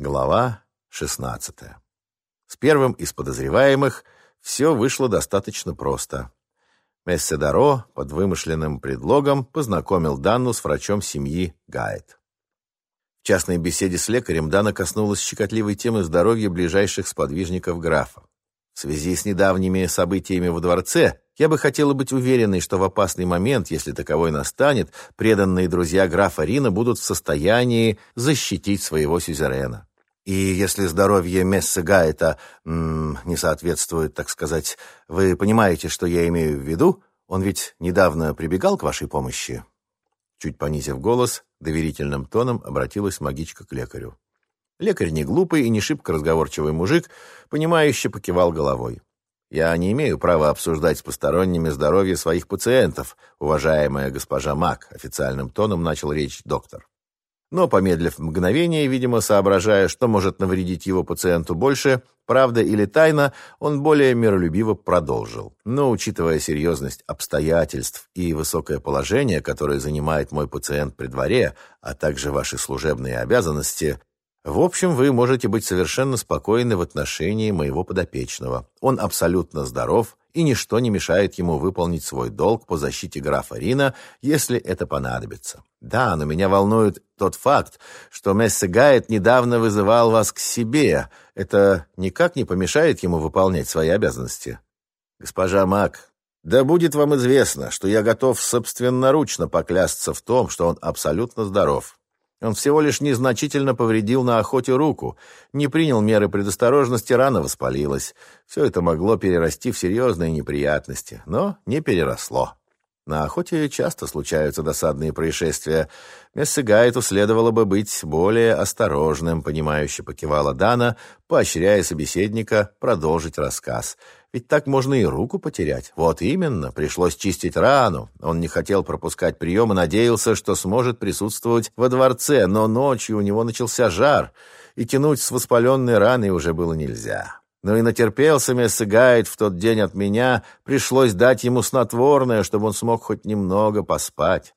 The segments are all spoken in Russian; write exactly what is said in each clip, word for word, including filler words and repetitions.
Глава шестнадцатая. С первым из подозреваемых все вышло достаточно просто. Мессе Даро под вымышленным предлогом познакомил Данну с врачом семьи Гаэт. В частной беседе с лекарем Дана коснулась щекотливой темы здоровья ближайших сподвижников графа. В связи с недавними событиями во дворце я бы хотела быть уверенной, что в опасный момент, если таковой настанет, преданные друзья графа Рина будут в состоянии защитить своего сюзерена. И если здоровье Мессе Гаэта м, не соответствует, так сказать, вы понимаете, что я имею в виду? Он ведь недавно прибегал к вашей помощи?» Чуть понизив голос, доверительным тоном обратилась магичка к лекарю. Лекарь не глупый и не шибко разговорчивый мужик, понимающе покивал головой. «Я не имею права обсуждать с посторонними здоровье своих пациентов, уважаемая госпожа Мак», официальным тоном начал речь доктор. Но, помедлив мгновение, видимо, соображая, что может навредить его пациенту больше, правда или тайна, он более миролюбиво продолжил. «Но, учитывая серьезность обстоятельств и высокое положение, которое занимает мой пациент при дворе, а также ваши служебные обязанности, в общем, вы можете быть совершенно спокойны в отношении моего подопечного. Он абсолютно здоров, и ничто не мешает ему выполнить свой долг по защите графа Рина, если это понадобится. Да, но меня волнует тот факт, что Мессе Гаэт недавно вызывал вас к себе. Это никак не помешает ему выполнять свои обязанности. Госпожа Мак, да будет вам известно, что я готов собственноручно поклясться в том, что он абсолютно здоров. Он всего лишь незначительно повредил на охоте руку, не принял меры предосторожности, рана воспалилась. Все это могло перерасти в серьезные неприятности, но не переросло. На охоте часто случаются досадные происшествия. Мессе Гаэту следовало бы быть более осторожным, понимающе покивала Дана, поощряя собеседника продолжить рассказ. Ведь так можно и руку потерять. Вот именно, пришлось чистить рану. Он не хотел пропускать прием и надеялся, что сможет присутствовать во дворце, но ночью у него начался жар, и тянуть с воспаленной раной уже было нельзя. Но и натерпелся Мессе Гаэт в тот день от меня, пришлось дать ему снотворное, чтобы он смог хоть немного поспать.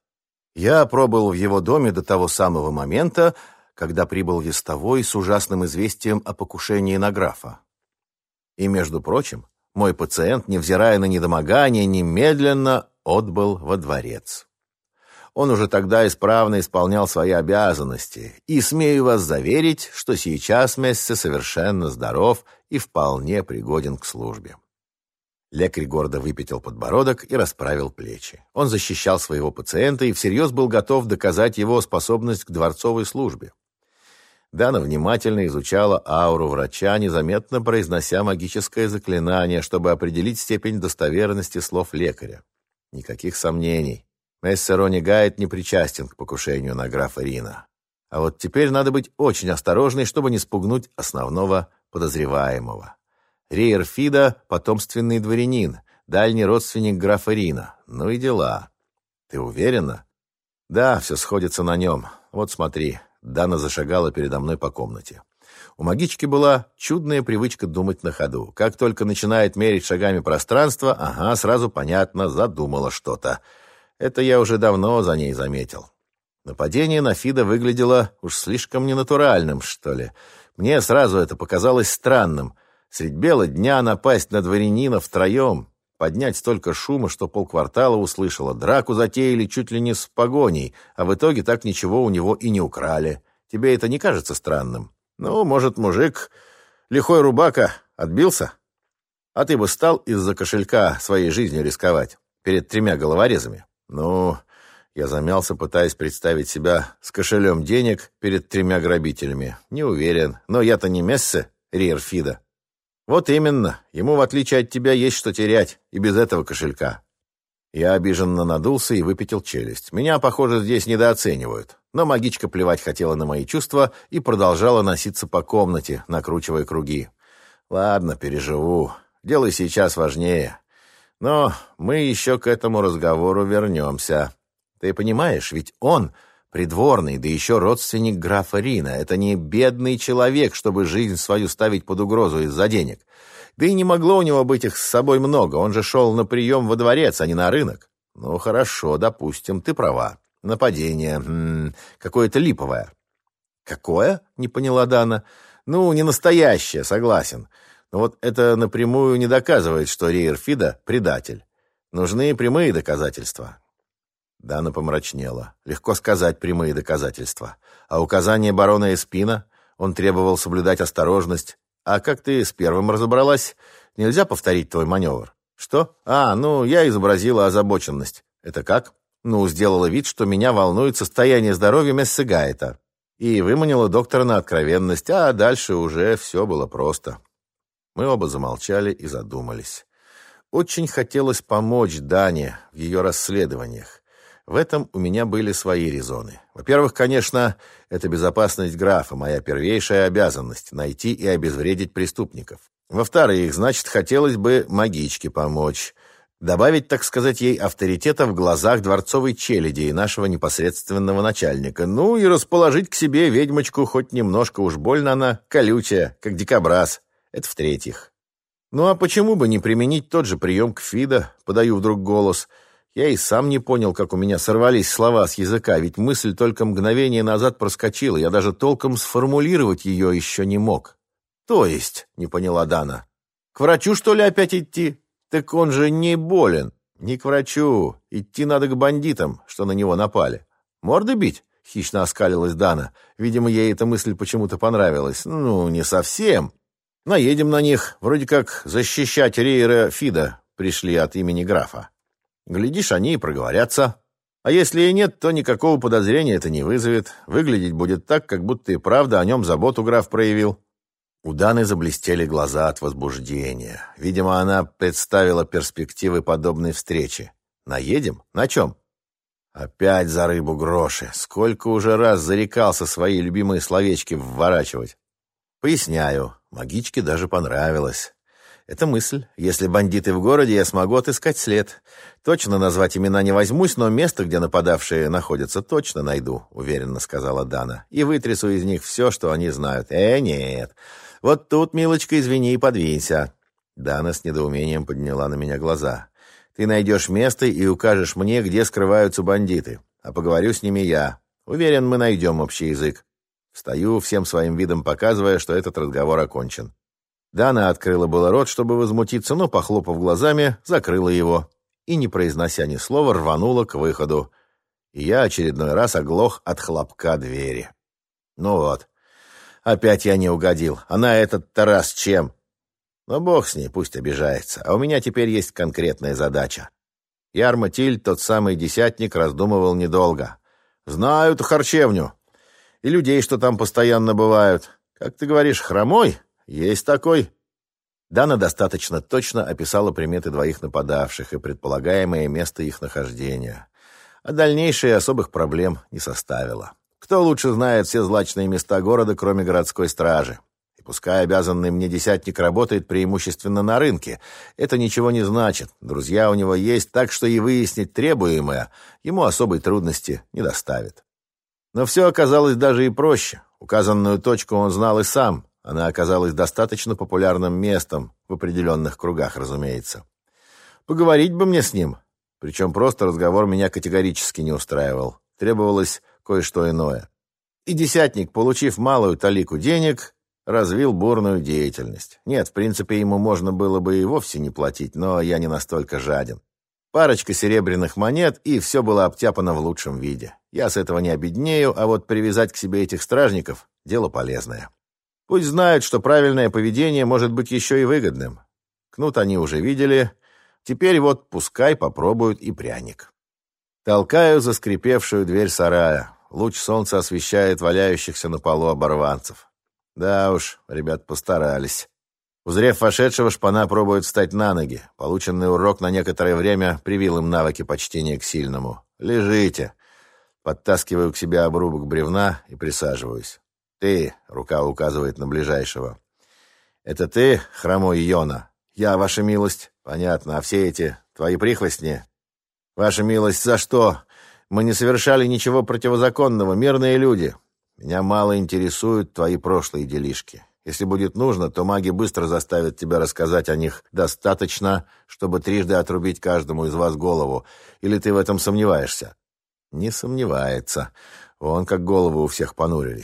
Я пробыл в его доме до того самого момента, когда прибыл вестовой с ужасным известием о покушении на графа. И, между прочим, мой пациент, невзирая на недомогание, немедленно отбыл во дворец. Он уже тогда исправно исполнял свои обязанности, и смею вас заверить, что сейчас Мессе совершенно здоров и вполне пригоден к службе. Лекарь гордо выпятил подбородок и расправил плечи. Он защищал своего пациента и всерьез был готов доказать его способность к дворцовой службе. Дана внимательно изучала ауру врача, незаметно произнося магическое заклинание, чтобы определить степень достоверности слов лекаря. Никаких сомнений. Мессе Рони Гаэт не причастен к покушению на графа Рина. А вот теперь надо быть очень осторожной, чтобы не спугнуть основного подозреваемого. Риер Фида — потомственный дворянин, дальний родственник графа Рина. Ну и дела. Ты уверена? Да, все сходится на нем. Вот смотри. Дана зашагала передо мной по комнате. У магички была чудная привычка думать на ходу. Как только начинает мерить шагами пространство, ага, сразу понятно, задумала что-то. Это я уже давно за ней заметил. Нападение на Фида выглядело уж слишком ненатуральным, что ли. Мне сразу это показалось странным. Средь бела дня напасть на дворянина втроем, поднять столько шума, что полквартала услышало, драку затеяли чуть ли не с погоней, а в итоге так ничего у него и не украли. Тебе это не кажется странным? Ну, может, мужик, лихой рубака, отбился? А ты бы стал из-за кошелька своей жизнью рисковать перед тремя головорезами? Ну, я замялся, пытаясь представить себя с кошелем денег перед тремя грабителями. Не уверен, но я-то не Мессе, Риер Фида. Вот именно, ему, в отличие от тебя, есть что терять, и без этого кошелька. Я обиженно надулся и выпятил челюсть. Меня, похоже, здесь недооценивают. Но магичка плевать хотела на мои чувства и продолжала носиться по комнате, накручивая круги. Ладно, переживу. Дело сейчас важнее. Но мы еще к этому разговору вернемся. Ты понимаешь, ведь он придворный, да еще родственник графа Рина. Это не бедный человек, чтобы жизнь свою ставить под угрозу из-за денег. Да и не могло у него быть их с собой много. Он же шел на прием во дворец, а не на рынок. Ну, хорошо, допустим, ты права. Нападение. М-м, какое-то липовое. «Какое?» — не поняла Дана. «Ну, не настоящее, согласен. Но вот это напрямую не доказывает, что Риер Фида — предатель. Нужны прямые доказательства». Дана помрачнела. Легко сказать прямые доказательства. А указания барона Эспина? Он требовал соблюдать осторожность. А как ты с первым разобралась? Нельзя повторить твой маневр. Что? А, ну, я изобразила озабоченность. Это как? Ну, сделала вид, что меня волнует состояние здоровья Мессе Гаэта. И выманила доктора на откровенность, а дальше уже все было просто. Мы оба замолчали и задумались. Очень хотелось помочь Дане в ее расследованиях. В этом у меня были свои резоны. Во-первых, конечно, это безопасность графа, моя первейшая обязанность — найти и обезвредить преступников. Во-вторых, значит, хотелось бы магичке помочь. Добавить, так сказать, ей авторитета в глазах дворцовой челяди и нашего непосредственного начальника. Ну и расположить к себе ведьмочку хоть немножко, уж больно она колючая, как дикобраз. Это в-третьих. Ну а почему бы не применить тот же прием к Фидо, подаю вдруг голос. Я и сам не понял, как у меня сорвались слова с языка, ведь мысль только мгновение назад проскочила, я даже толком сформулировать ее еще не мог. То есть, не поняла Дана, к врачу, что ли, опять идти? Так он же не болен. Не к врачу, идти надо к бандитам, что на него напали. Морды бить? Хищно оскалилась Дана. Видимо, ей эта мысль почему-то понравилась. Ну, не совсем. Наедем на них, вроде как защищать Риера Фида пришли от имени графа. Глядишь, они и проговорятся. А если и нет, то никакого подозрения это не вызовет. Выглядеть будет так, как будто и правда о нем заботу граф проявил. У Даны заблестели глаза от возбуждения. Видимо, она представила перспективы подобной встречи. Наедем? На чем? Опять за рыбу гроши. Сколько уже раз зарекался свои любимые словечки вворачивать. Поясняю. Магичке даже понравилось. Это мысль. Если бандиты в городе, я смогу отыскать след. Точно назвать имена не возьмусь, но место, где нападавшие находятся, точно найду, уверенно сказала Дана. И вытрясу из них все, что они знают. Э, нет. Вот тут, милочка, извини и подвинься. Дана с недоумением подняла на меня глаза. Ты найдешь место и укажешь мне, где скрываются бандиты. А поговорю с ними я. Уверен, мы найдем общий язык. Встаю, всем своим видом показывая, что этот разговор окончен. Дана открыла было рот, чтобы возмутиться, но, похлопав глазами, закрыла его и, не произнося ни слова, рванула к выходу. И я очередной раз оглох от хлопка двери. Ну вот, опять я не угодил. А на этот-то раз чем? Но бог с ней, пусть обижается. А у меня теперь есть конкретная задача. Ярмо Тиль, тот самый десятник, раздумывал недолго. Знаю эту харчевню. И людей, что там постоянно бывают. Как ты говоришь, хромой? Есть такой. Дана достаточно точно описала приметы двоих нападавших и предполагаемое место их нахождения. А дальнейшее особых проблем не составило. Кто лучше знает все злачные места города, кроме городской стражи? И пускай обязанный мне десятник работает преимущественно на рынке, это ничего не значит. Друзья у него есть, так что и выяснить требуемое ему особой трудности не доставит. Но все оказалось даже и проще. Указанную точку он знал и сам. Она оказалась достаточно популярным местом, в определенных кругах, разумеется. Поговорить бы мне с ним. Причем просто разговор меня категорически не устраивал. Требовалось кое-что иное. И десятник, получив малую талику денег, развил бурную деятельность. Нет, в принципе, ему можно было бы и вовсе не платить, но я не настолько жаден. Парочка серебряных монет, и все было обтяпано в лучшем виде. Я с этого не обеднею, а вот привязать к себе этих стражников — дело полезное. Пусть знают, что правильное поведение может быть еще и выгодным. Кнут они уже видели. Теперь вот пускай попробуют и пряник. Толкаю заскрипевшую дверь сарая. Луч солнца освещает валяющихся на полу оборванцев. Да уж, ребят постарались. Узрев вошедшего, шпана пробует встать на ноги. Полученный урок на некоторое время привил им навыки почтения к сильному. «Лежите». Подтаскиваю к себе обрубок бревна и присаживаюсь. «Ты», — рука указывает на ближайшего. «Это ты, хромой Йона?» «Я, ваша милость». «Понятно. А все эти твои прихвостни?» «Ваша милость, за что? Мы не совершали ничего противозаконного, мирные люди. Меня мало интересуют твои прошлые делишки. Если будет нужно, то маги быстро заставят тебя рассказать о них достаточно, чтобы трижды отрубить каждому из вас голову. Или ты в этом сомневаешься?» «Не сомневается. Вон как головы у всех понурились.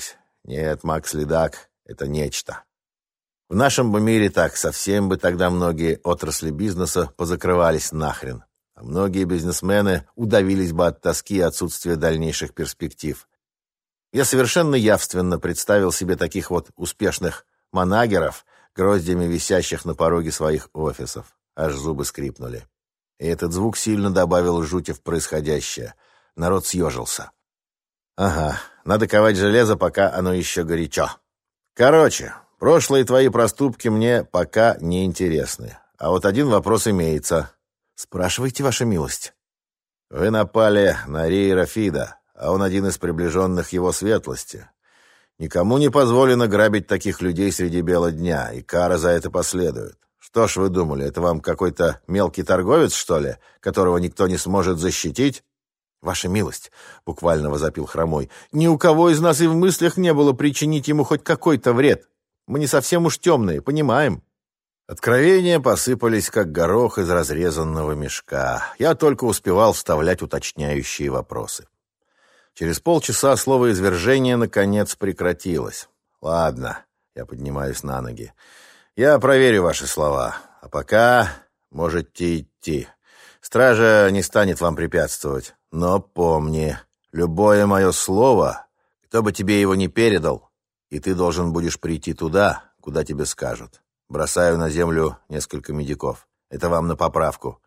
Нет, Макс-следак — это нечто. В нашем бы мире так совсем бы тогда многие отрасли бизнеса позакрывались нахрен, а многие бизнесмены удавились бы от тоски и отсутствия дальнейших перспектив. Я совершенно явственно представил себе таких вот успешных манагеров, гроздями висящих на пороге своих офисов. Аж зубы скрипнули. И этот звук сильно добавил жути в происходящее. Народ съежился. Ага, надо ковать железо, пока оно еще горячо. Короче, прошлые твои проступки мне пока не интересны. А вот один вопрос имеется. Спрашивайте, ваша милость. Вы напали на Риера Фида, а он один из приближенных его светлости. Никому не позволено грабить таких людей среди бела дня, и кара за это последует. Что ж вы думали, это вам какой-то мелкий торговец, что ли, которого никто не сможет защитить? Ваша милость, буквально возопил Хромой, ни у кого из нас и в мыслях не было причинить ему хоть какой-то вред. Мы не совсем уж темные, понимаем? Откровения посыпались, как горох из разрезанного мешка. Я только успевал вставлять уточняющие вопросы. Через полчаса словоизвержение наконец прекратилось. Ладно, я поднимаюсь на ноги. Я проверю ваши слова. А пока можете идти. Стража не станет вам препятствовать. Но помни, любое мое слово, кто бы тебе его ни передал, и ты должен будешь прийти туда, куда тебе скажут. Бросаю на землю несколько медиков. Это вам на поправку.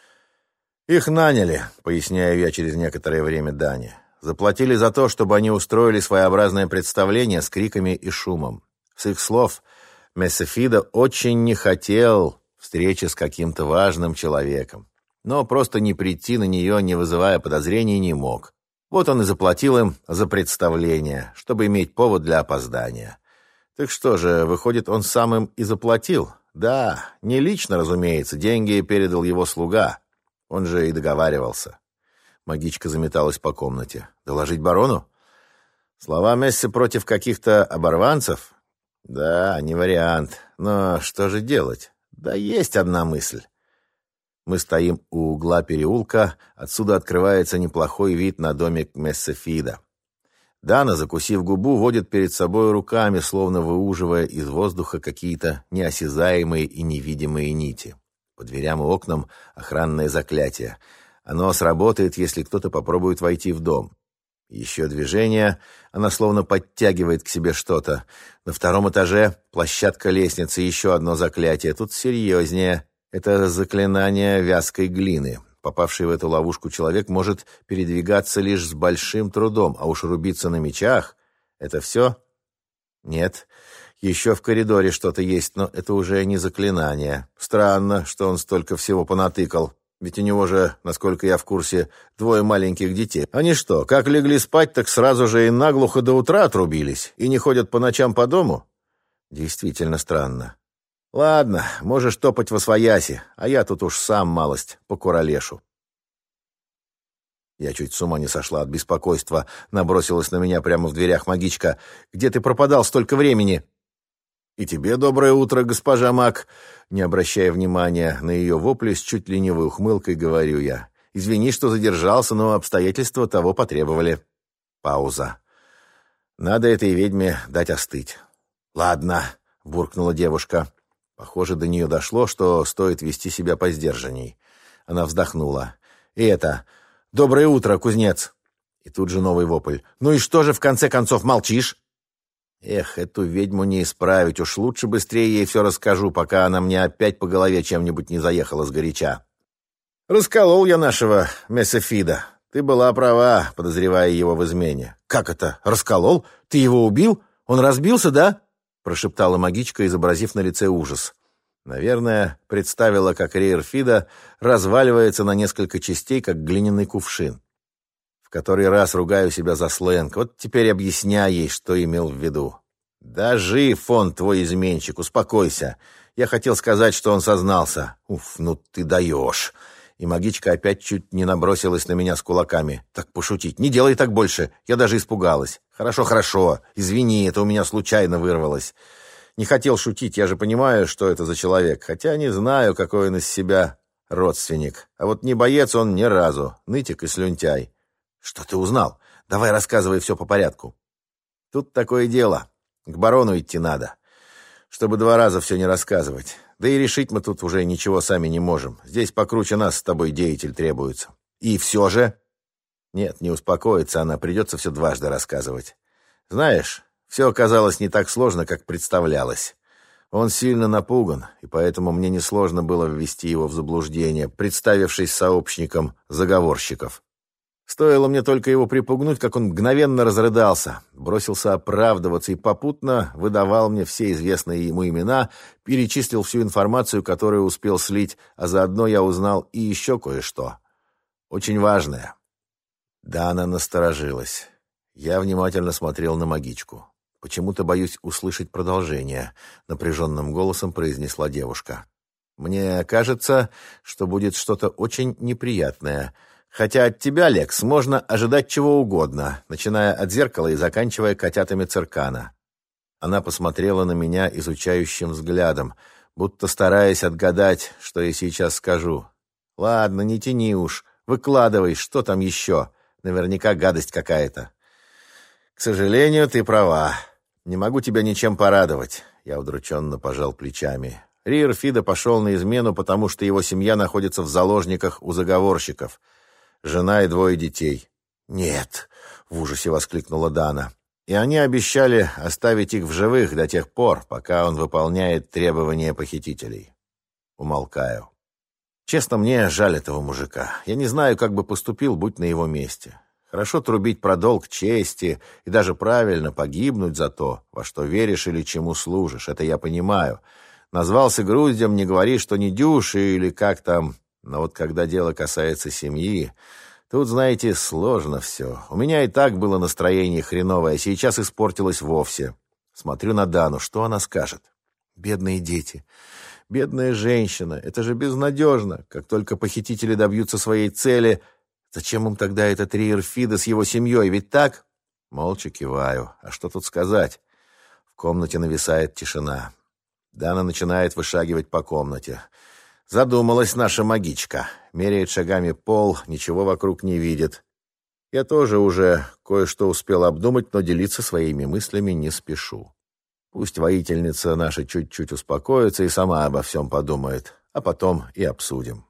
Их наняли, поясняю я через некоторое время Дане. Заплатили за то, чтобы они устроили своеобразное представление с криками и шумом. С их слов, месье Фидо очень не хотел встречи с каким-то важным человеком, но просто не прийти на нее, не вызывая подозрений, не мог. Вот он и заплатил им за представление, чтобы иметь повод для опоздания. Так что же, выходит, он сам им и заплатил? Да, не лично, разумеется, деньги передал его слуга. Он же и договаривался. Магичка заметалась по комнате. «Доложить барону?» Слова Месси против каких-то оборванцев? Да, не вариант. Но что же делать? Да есть одна мысль. Мы стоим у угла переулка. Отсюда открывается неплохой вид на домик месье Фида. Дана, закусив губу, водит перед собой руками, словно выуживая из воздуха какие-то неосязаемые и невидимые нити. По дверям и окнам охранное заклятие. Оно сработает, если кто-то попробует войти в дом. Еще движение, она словно подтягивает к себе что-то. На втором этаже площадка лестницы, еще одно заклятие. Тут серьезнее. Это заклинание вязкой глины. Попавший в эту ловушку человек может передвигаться лишь с большим трудом, а уж рубиться на мечах — это все? Нет. Еще в коридоре что-то есть, но это уже не заклинание. Странно, что он столько всего понатыкал. Ведь у него же, насколько я в курсе, двое маленьких детей. Они что, как легли спать, так сразу же и наглухо до утра отрубились и не ходят по ночам по дому? Действительно странно. Ладно, можешь топать восвояси, а я тут уж сам малость покуролешу. Я чуть с ума не сошла от беспокойства. Набросилась на меня прямо в дверях магичка. «Где ты пропадал столько времени?» «И тебе доброе утро, госпожа Мак!» Не обращая внимания на ее вопли, с чуть ленивой ухмылкой говорю я. «Извини, что задержался, но обстоятельства того потребовали». Пауза. «Надо этой ведьме дать остыть». «Ладно», — буркнула девушка. Похоже, до нее дошло, что стоит вести себя посдержанней. Она вздохнула. «И это... Доброе утро, кузнец!» И тут же новый вопль. «Ну и что же, в конце концов, молчишь?» Эх, эту ведьму не исправить, уж лучше быстрее ей все расскажу, пока она мне опять по голове чем-нибудь не заехала сгоряча. «Расколол я нашего месье Фида. Ты была права, подозревая его в измене». «Как это? Расколол? Ты его убил? Он разбился, да?» прошептала магичка, изобразив на лице ужас. Наверное, представила, как Риер Фида разваливается на несколько частей, как глиняный кувшин. В который раз ругаю себя за сленг. Вот теперь объясняй ей, что имел в виду. «Да жив он, твой изменщик, успокойся. Я хотел сказать, что он сознался». «Уф, ну ты даешь». И магичка опять чуть не набросилась на меня с кулаками. «Так пошутить. Не делай так больше. Я даже испугалась». «Хорошо, хорошо. Извини, это у меня случайно вырвалось. Не хотел шутить, я же понимаю, что это за человек. Хотя не знаю, какой он из себя родственник. А вот не боец он ни разу. Нытик и слюнтяй». «Что ты узнал? Давай рассказывай все по порядку». Тут такое дело. К барону идти надо, чтобы два раза все не рассказывать. Да и решить мы тут уже ничего сами не можем. Здесь покруче нас с тобой деятель требуется. И все же... Нет, не успокоится она, придется все дважды рассказывать. Знаешь, все оказалось не так сложно, как представлялось. Он сильно напуган, и поэтому мне несложно было ввести его в заблуждение, представившись сообщником заговорщиков. Стоило мне только его припугнуть, как он мгновенно разрыдался, бросился оправдываться и попутно выдавал мне все известные ему имена, перечислил всю информацию, которую успел слить, а заодно я узнал и еще кое-что. Очень важное. Да, она насторожилась. Я внимательно смотрел на магичку. «Почему-то боюсь услышать продолжение», — напряженным голосом произнесла девушка. «Мне кажется, что будет что-то очень неприятное. Хотя от тебя, Лекс, можно ожидать чего угодно, начиная от зеркала и заканчивая котятами циркана». Она посмотрела на меня изучающим взглядом, будто стараясь отгадать, что я сейчас скажу. «Ладно, не тяни уж, выкладывай, что там еще? Наверняка гадость какая-то». «К сожалению, ты права. Не могу тебя ничем порадовать», — я удрученно пожал плечами. Риер Фида пошел на измену, потому что его семья находится в заложниках у заговорщиков. Жена и двое детей. «Нет!» — в ужасе воскликнула Дана. «И они обещали оставить их в живых до тех пор, пока он выполняет требования похитителей». Умолкаю. Честно, мне жаль этого мужика. Я не знаю, как бы поступил, будь на его месте. Хорошо трубить про долг чести и даже правильно погибнуть за то, во что веришь или чему служишь. Это я понимаю. Назвался груздем, не говори, что не дюши или как там. Но вот когда дело касается семьи, тут, знаете, сложно все. У меня и так было настроение хреновое, а сейчас испортилось вовсе. Смотрю на Дану, что она скажет? Бедные дети. Бедная женщина. Это же безнадежно. Как только похитители добьются своей цели... Зачем им тогда этот Риер Фида с его семьей? Ведь так? Молча киваю. А что тут сказать? В комнате нависает тишина. Дана начинает вышагивать по комнате. Задумалась наша магичка. Меряет шагами пол, ничего вокруг не видит. Я тоже уже кое-что успел обдумать, но делиться своими мыслями не спешу. Пусть воительница наша чуть-чуть успокоится и сама обо всем подумает, а потом и обсудим.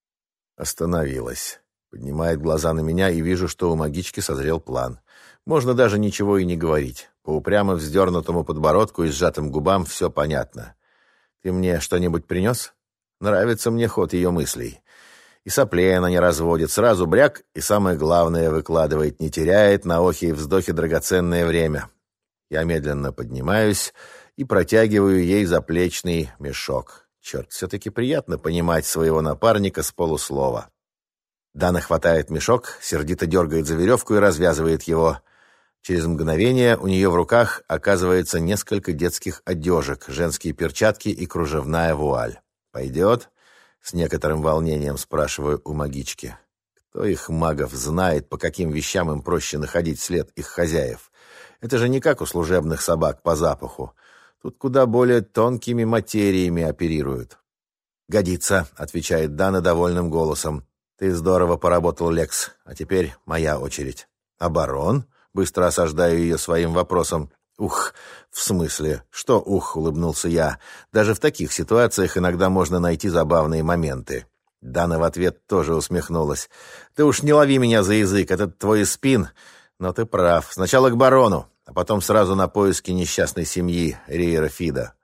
Остановилась. Поднимает глаза на меня и вижу, что у магички созрел план. Можно даже ничего и не говорить. По упрямо вздернутому подбородку и сжатым губам все понятно. «Ты мне что-нибудь принес?» Нравится мне ход ее мыслей. И соплей она не разводит. Сразу бряк, и самое главное выкладывает, не теряет на охи и вздохи драгоценное время. Я медленно поднимаюсь и протягиваю ей заплечный мешок. Черт, все-таки приятно понимать своего напарника с полуслова. Дана хватает мешок, сердито дергает за веревку и развязывает его. Через мгновение у нее в руках оказывается несколько детских одежек, женские перчатки и кружевная вуаль. «Пойдет?» — с некоторым волнением спрашиваю у магички. Кто их магов знает, по каким вещам им проще находить след их хозяев? Это же не как у служебных собак по запаху. Тут куда более тонкими материями оперируют. «Годится», — отвечает Дана довольным голосом. «Ты здорово поработал, Лекс, а теперь моя очередь». «А барон?» — быстро осаждаю ее своим вопросом. «Ух, в смысле? Что ух?» — улыбнулся я. «Даже в таких ситуациях иногда можно найти забавные моменты». Дана в ответ тоже усмехнулась. «Ты уж не лови меня за язык, этот твой спин. Но ты прав. Сначала к барону, а потом сразу на поиски несчастной семьи Риера Фида».